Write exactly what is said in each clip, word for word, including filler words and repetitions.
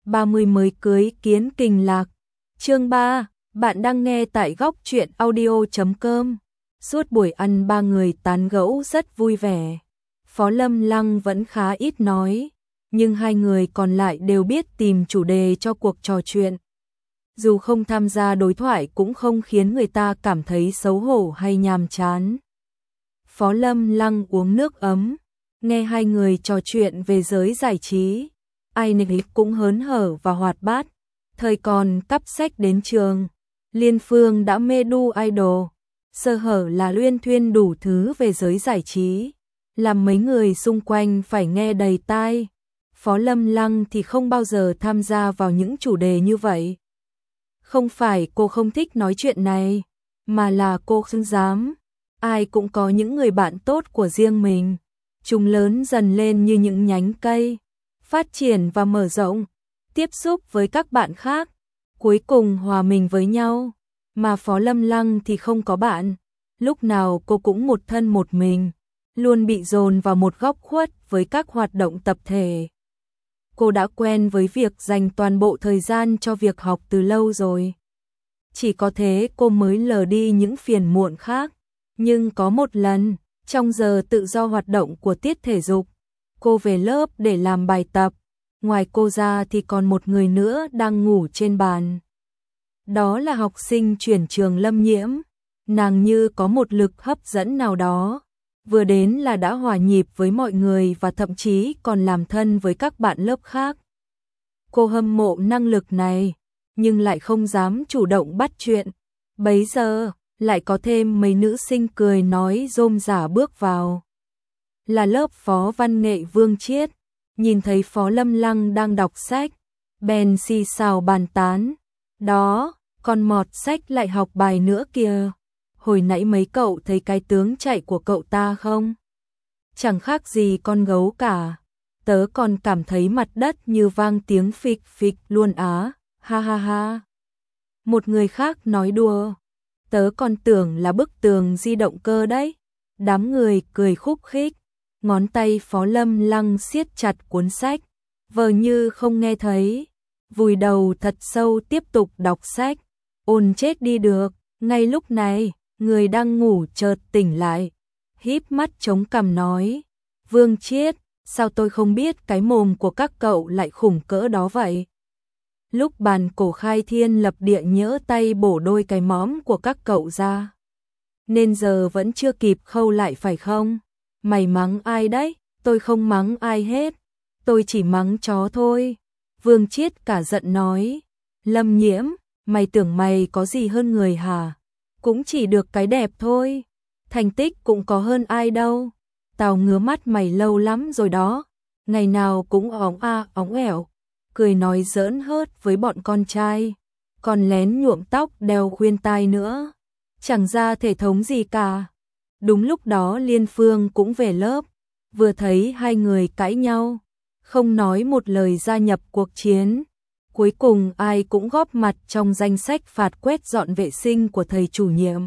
ba mươi mới cưới kiến kình lạc. Chương ba, bạn đang nghe tại góc truyện audio chấm com. Suốt buổi ăn ba người tán gẫu rất vui vẻ. Phó Lâm Lăng vẫn khá ít nói, nhưng hai người còn lại đều biết tìm chủ đề cho cuộc trò chuyện. Dù không tham gia đối thoại cũng không khiến người ta cảm thấy xấu hổ hay nhàm chán. Phó Lâm Lăng uống nước ấm, nghe hai người trò chuyện về giới giải trí. Ai nấy cũng hớn hở và hoạt bát. Thời còn cắp sách đến trường, Liên Phương đã mê đu idol. Sơ hở là luyên thuyên đủ thứ về giới giải trí, làm mấy người xung quanh phải nghe đầy tai. Phó Lâm Lăng thì không bao giờ tham gia vào những chủ đề như vậy. Không phải cô không thích nói chuyện này, mà là cô không dám. Ai cũng có những người bạn tốt của riêng mình. Chúng lớn dần lên như những nhánh cây, phát triển và mở rộng, tiếp xúc với các bạn khác, cuối cùng hòa mình với nhau. Mà Phó Lâm Lăng thì không có bạn, lúc nào cô cũng một thân một mình, luôn bị dồn vào một góc khuất với các hoạt động tập thể. Cô đã quen với việc dành toàn bộ thời gian cho việc học từ lâu rồi. Chỉ có thế cô mới lờ đi những phiền muộn khác. Nhưng có một lần, trong giờ tự do hoạt động của tiết thể dục, cô về lớp để làm bài tập. Ngoài cô ra thì còn một người nữa đang ngủ trên bàn. Đó là học sinh chuyển trường Lâm Nhiễm. Nàng như có một lực hấp dẫn nào đó. Vừa đến là đã hòa nhịp với mọi người và thậm chí còn làm thân với các bạn lớp khác. Cô hâm mộ năng lực này, nhưng lại không dám chủ động bắt chuyện. Bấy giờ, lại có thêm mấy nữ sinh cười nói rôm rả bước vào. Là lớp phó văn nghệ Vương Chiết, nhìn thấy Phó Lâm Lăng đang đọc sách, bèn xì xào bàn tán. Đó, con mọt sách lại học bài nữa kìa. Hồi nãy mấy cậu thấy cái tướng chạy của cậu ta không? Chẳng khác gì con gấu cả. Tớ còn cảm thấy mặt đất như vang tiếng phịch phịch luôn á, ha ha ha. Một người khác nói đùa. Tớ còn tưởng là bức tường di động cơ đấy. Đám người cười khúc khích. Ngón tay Phó Lâm Lăng siết chặt cuốn sách, vờ như không nghe thấy, vùi đầu thật sâu tiếp tục đọc sách. Ôn chết đi được. Ngay lúc này, người đang ngủ chợt tỉnh lại, híp mắt chống cằm nói: Vương Chiết, sao tôi không biết cái mồm của các cậu lại khủng cỡ đó vậy? Lúc bàn cổ khai thiên lập địa nhỡ tay bổ đôi cái móm của các cậu ra, nên giờ vẫn chưa kịp khâu lại phải không? Mày mắng ai đấy? Tôi không mắng ai hết, tôi chỉ mắng chó thôi. Vương Chiết cả giận nói: Lâm Nhiễm, mày tưởng mày có gì hơn người hả? Cũng chỉ được cái đẹp thôi, thành tích cũng có hơn ai đâu. Tao ngứa mắt mày lâu lắm rồi đó, ngày nào cũng óng a óng ẻo, cười nói giỡn hớt với bọn con trai, còn lén nhuộm tóc đeo khuyên tai nữa, chẳng ra thể thống gì cả. Đúng lúc đó Liên Phương cũng về lớp, vừa thấy hai người cãi nhau, không nói một lời gia nhập cuộc chiến. Cuối cùng ai cũng góp mặt trong danh sách phạt quét dọn vệ sinh của thầy chủ nhiệm.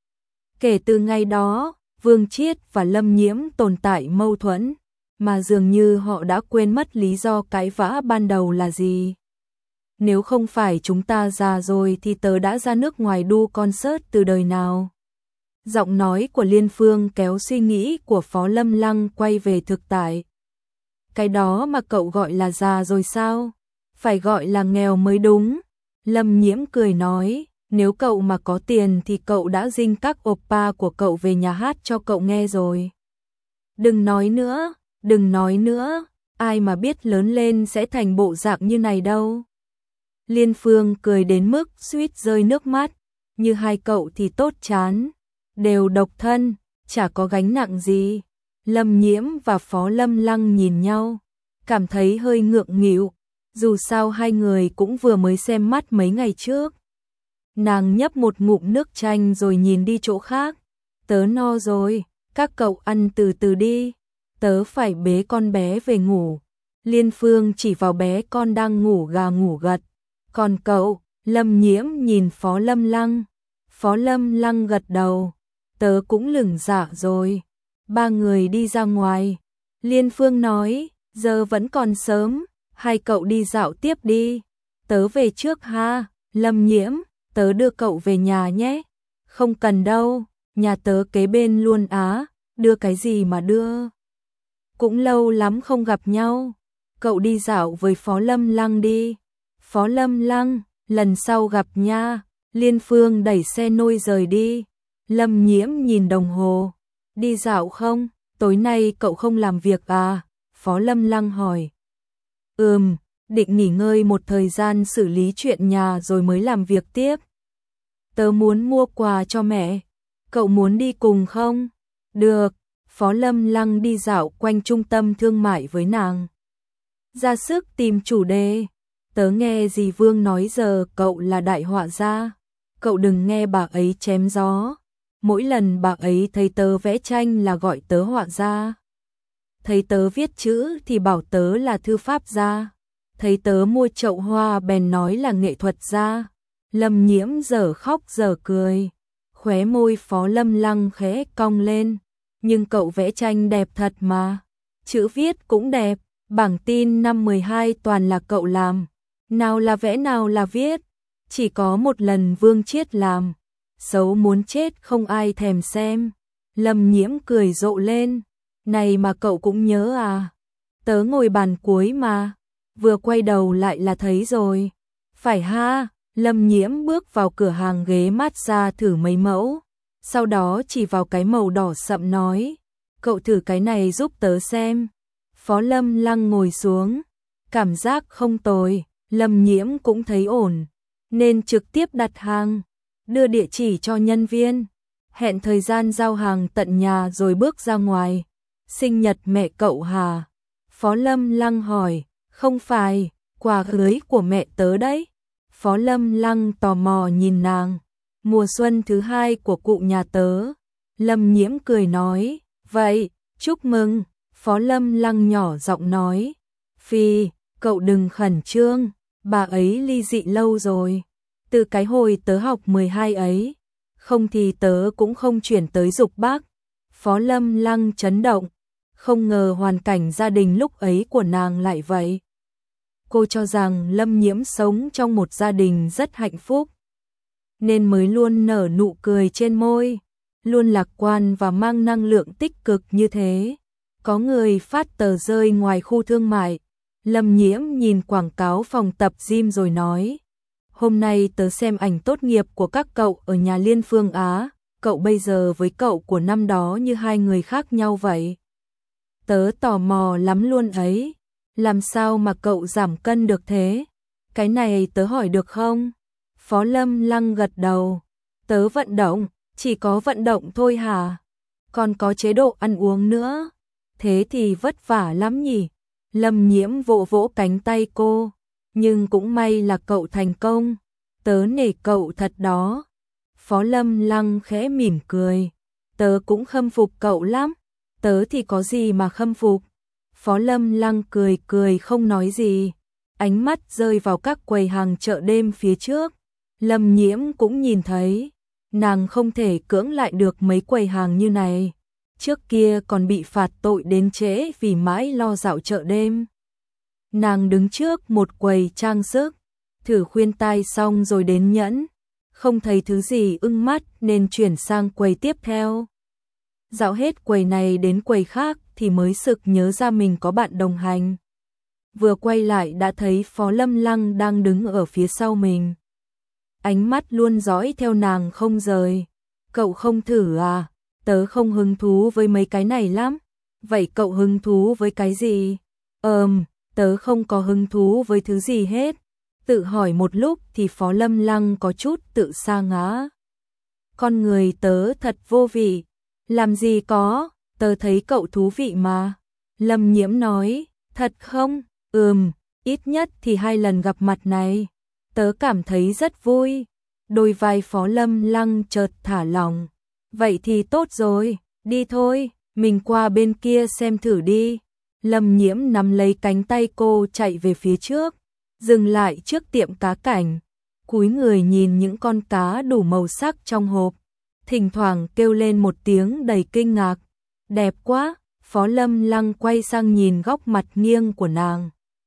Kể từ ngày đó, Vương Chiết và Lâm Nhiễm tồn tại mâu thuẫn, mà dường như họ đã quên mất lý do cãi vã ban đầu là gì. Nếu không phải chúng ta già rồi thì tớ đã ra nước ngoài đu concert từ đời nào. Giọng nói của Liên Phương kéo suy nghĩ của Phó Lâm Lăng quay về thực tại. Cái đó mà cậu gọi là già rồi sao? Phải gọi là nghèo mới đúng. Lâm Nhiễm cười nói, nếu cậu mà có tiền thì cậu đã dinh các oppa của cậu về nhà hát cho cậu nghe rồi. Đừng nói nữa, đừng nói nữa, ai mà biết lớn lên sẽ thành bộ dạng như này đâu. Liên Phương cười đến mức suýt rơi nước mắt, như hai cậu thì tốt chán, đều độc thân, chả có gánh nặng gì. Lâm Nhiễm và Phó Lâm Lăng nhìn nhau, cảm thấy hơi ngượng nghịu. Dù sao hai người cũng vừa mới xem mắt mấy ngày trước. Nàng nhấp một ngụm nước chanh rồi nhìn đi chỗ khác. Tớ no rồi, các cậu ăn từ từ đi. Tớ phải bế con bé về ngủ. Liên Phương chỉ vào bé con đang ngủ gà ngủ gật. Còn cậu? Lâm Nhiễm nhìn Phó Lâm Lăng. Phó Lâm Lăng gật đầu. Tớ cũng lửng dạ rồi. Ba người đi ra ngoài. Liên Phương nói, giờ vẫn còn sớm. hai cậu đi dạo tiếp đi, tớ về trước ha. Lâm Nhiễm, tớ đưa cậu về nhà nhé. Không cần đâu, nhà tớ kế bên luôn á, đưa cái gì mà đưa. Cũng lâu lắm không gặp nhau, cậu đi dạo với Phó Lâm Lăng đi. Phó Lâm Lăng, lần sau gặp nha. Liên Phương đẩy xe nôi rời đi. Lâm Nhiễm nhìn đồng hồ, đi dạo không? Tối nay cậu không làm việc à? Phó Lâm Lăng hỏi. Ừm, định nghỉ ngơi một thời gian xử lý chuyện nhà rồi mới làm việc tiếp. Tớ muốn mua quà cho mẹ, cậu muốn đi cùng không? Được, Phó Lâm Lăng đi dạo quanh trung tâm thương mại với nàng. Ra sức tìm chủ đề. Tớ nghe dì Vương nói giờ cậu là đại họa gia. Cậu đừng nghe bà ấy chém gió. Mỗi lần bà ấy thấy tớ vẽ tranh là gọi tớ họa gia. Thấy tớ viết chữ thì bảo tớ là thư pháp gia. Thấy tớ mua chậu hoa bèn nói là nghệ thuật gia. Lâm Nhiễm giờ khóc giờ cười. Khóe môi Phó Lâm Lăng khẽ cong lên. Nhưng cậu vẽ tranh đẹp thật mà. Chữ viết cũng đẹp. Bảng tin năm mười hai toàn là cậu làm. Nào là vẽ nào là viết. Chỉ có một lần Vương Chiết làm. Xấu muốn chết không ai thèm xem. Lâm Nhiễm cười rộ lên. Này mà cậu cũng nhớ à? Tớ ngồi bàn cuối mà. Vừa quay đầu lại là thấy rồi. Phải ha? Lâm Nhiễm bước vào cửa hàng ghế massage thử mấy mẫu. Sau đó chỉ vào cái màu đỏ sậm nói. Cậu thử cái này giúp tớ xem. Phó Lâm Lăng ngồi xuống. Cảm giác không tồi. Lâm Nhiễm cũng thấy ổn. Nên trực tiếp đặt hàng. Đưa địa chỉ cho nhân viên. Hẹn thời gian giao hàng tận nhà rồi bước ra ngoài. Sinh nhật mẹ cậu hả? Phó Lâm Lăng hỏi. Không phải, quà cưới của mẹ tớ đấy. Phó Lâm Lăng tò mò nhìn nàng. Mùa xuân thứ hai của cụ nhà tớ. Lâm Nhiễm cười nói. Vậy, chúc mừng. Phó Lâm Lăng nhỏ giọng nói. Phi, cậu đừng khẩn trương. Bà ấy ly dị lâu rồi. Từ cái hồi tớ học mười hai ấy. Không thì tớ cũng không chuyển tới Dục Bắc. Phó Lâm Lăng chấn động. Không ngờ hoàn cảnh gia đình lúc ấy của nàng lại vậy. Cô cho rằng Lâm Nhiễm sống trong một gia đình rất hạnh phúc. Nên mới luôn nở nụ cười trên môi. Luôn lạc quan và mang năng lượng tích cực như thế. Có người phát tờ rơi ngoài khu thương mại. Lâm Nhiễm nhìn quảng cáo phòng tập gym rồi nói. Hôm nay tớ xem ảnh tốt nghiệp của các cậu ở nhà Liên Phương Á. Cậu bây giờ với cậu của năm đó như hai người khác nhau vậy. Tớ tò mò lắm luôn ấy. Làm sao mà cậu giảm cân được thế? Cái này tớ hỏi được không? Phó Lâm Lăng gật đầu. Tớ vận động, chỉ có vận động thôi hả? Còn có chế độ ăn uống nữa. Thế thì vất vả lắm nhỉ? Lâm Nhiễm vỗ vỗ cánh tay cô. Nhưng cũng may là cậu thành công. Tớ nể cậu thật đó. Phó Lâm Lăng khẽ mỉm cười. Tớ cũng khâm phục cậu lắm. Tớ thì có gì mà khâm phục. Phó Lâm Lăng cười cười không nói gì. Ánh mắt rơi vào các quầy hàng chợ đêm phía trước. Lâm Nhiễm cũng nhìn thấy. Nàng không thể cưỡng lại được mấy quầy hàng như này. Trước kia còn bị phạt tội đến trễ vì mãi lo dạo chợ đêm. Nàng đứng trước một quầy trang sức. Thử khuyên tai xong rồi đến nhẫn. Không thấy thứ gì ưng mắt nên chuyển sang quầy tiếp theo. Dạo hết quầy này đến quầy khác thì mới sực nhớ ra mình có bạn đồng hành. Vừa quay lại đã thấy Phó Lâm Lăng đang đứng ở phía sau mình. Ánh mắt luôn dõi theo nàng không rời. Cậu không thử à? Tớ không hứng thú với mấy cái này lắm. Vậy cậu hứng thú với cái gì? Ờm, tớ không có hứng thú với thứ gì hết. Tự hỏi một lúc thì Phó Lâm Lăng có chút tự sa ngã. Con người tớ thật vô vị. Làm gì có, tớ thấy cậu thú vị mà. Lâm Nhiễm nói, thật không? Ừm, ít nhất thì hai lần gặp mặt này. Tớ cảm thấy rất vui. Đôi vai Phó Lâm Lăng chợt thả lỏng. Vậy thì tốt rồi, đi thôi, mình qua bên kia xem thử đi. Lâm Nhiễm nắm lấy cánh tay cô chạy về phía trước. Dừng lại trước tiệm cá cảnh. Cúi người nhìn những con cá đủ màu sắc trong hộp. Thỉnh thoảng kêu lên một tiếng đầy kinh ngạc. Đẹp quá, Phó Lâm Lăng quay sang nhìn góc mặt nghiêng của nàng.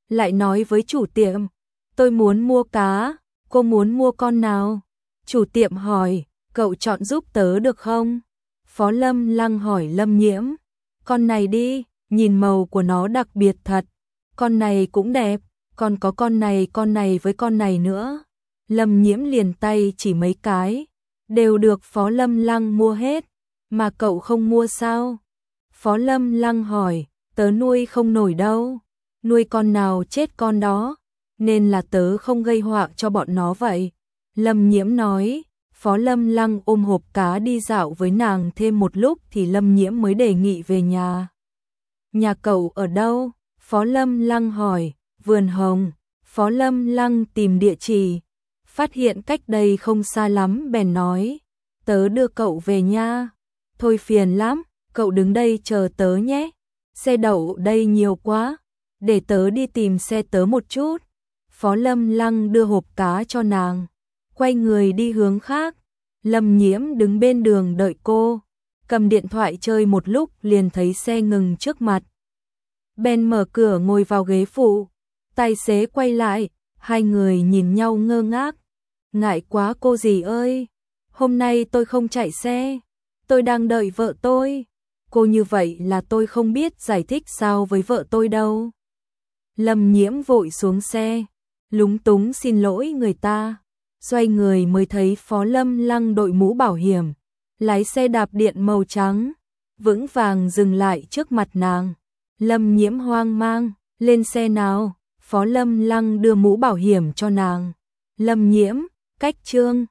lại nói với chủ tiệm, tôi muốn mua cá, cô muốn mua con nào? Chủ tiệm hỏi, cậu chọn giúp tớ được không? Phó Lâm Lăng hỏi Lâm Nhiễm, con này đi, nhìn màu của nó đặc biệt thật, con này cũng đẹp, còn có con này con này với con này nữa. Lâm Nhiễm liền tay chỉ mấy cái, đều được Phó Lâm Lăng mua hết, mà cậu không mua sao? Phó Lâm Lăng hỏi, tớ nuôi không nổi đâu, nuôi con nào chết con đó, nên là tớ không gây họa cho bọn nó vậy. Lâm Nhiễm nói. Phó Lâm Lăng ôm hộp cá đi dạo với nàng thêm một lúc thì Lâm Nhiễm mới đề nghị về nhà. Nhà cậu ở đâu? Phó Lâm Lăng hỏi. Vườn Hồng. Phó Lâm Lăng tìm địa chỉ, phát hiện cách đây không xa lắm bèn nói, tớ đưa cậu về nha. Thôi phiền lắm, cậu đứng đây chờ tớ nhé, xe đậu đây nhiều quá, để tớ đi tìm xe tớ một chút. Phó Lâm Lăng đưa hộp cá cho nàng, quay người đi hướng khác. Lâm Nhiễm đứng bên đường đợi cô, cầm điện thoại chơi một lúc liền thấy xe ngừng trước mặt. Bèn mở cửa ngồi vào ghế phụ, tài xế quay lại, hai người nhìn nhau ngơ ngác. Ngại quá cô dì ơi, hôm nay tôi không chạy xe, tôi đang đợi vợ tôi. Cô như vậy là tôi không biết giải thích sao với vợ tôi đâu. Lâm Nhiễm vội xuống xe, lúng túng xin lỗi người ta. Xoay người mới thấy Phó Lâm Lăng đội mũ bảo hiểm, lái xe đạp điện màu trắng, vững vàng dừng lại trước mặt nàng. Lâm Nhiễm hoang mang, lên xe nào? Phó Lâm Lăng đưa mũ bảo hiểm cho nàng. Lâm Nhiễm, cách Trương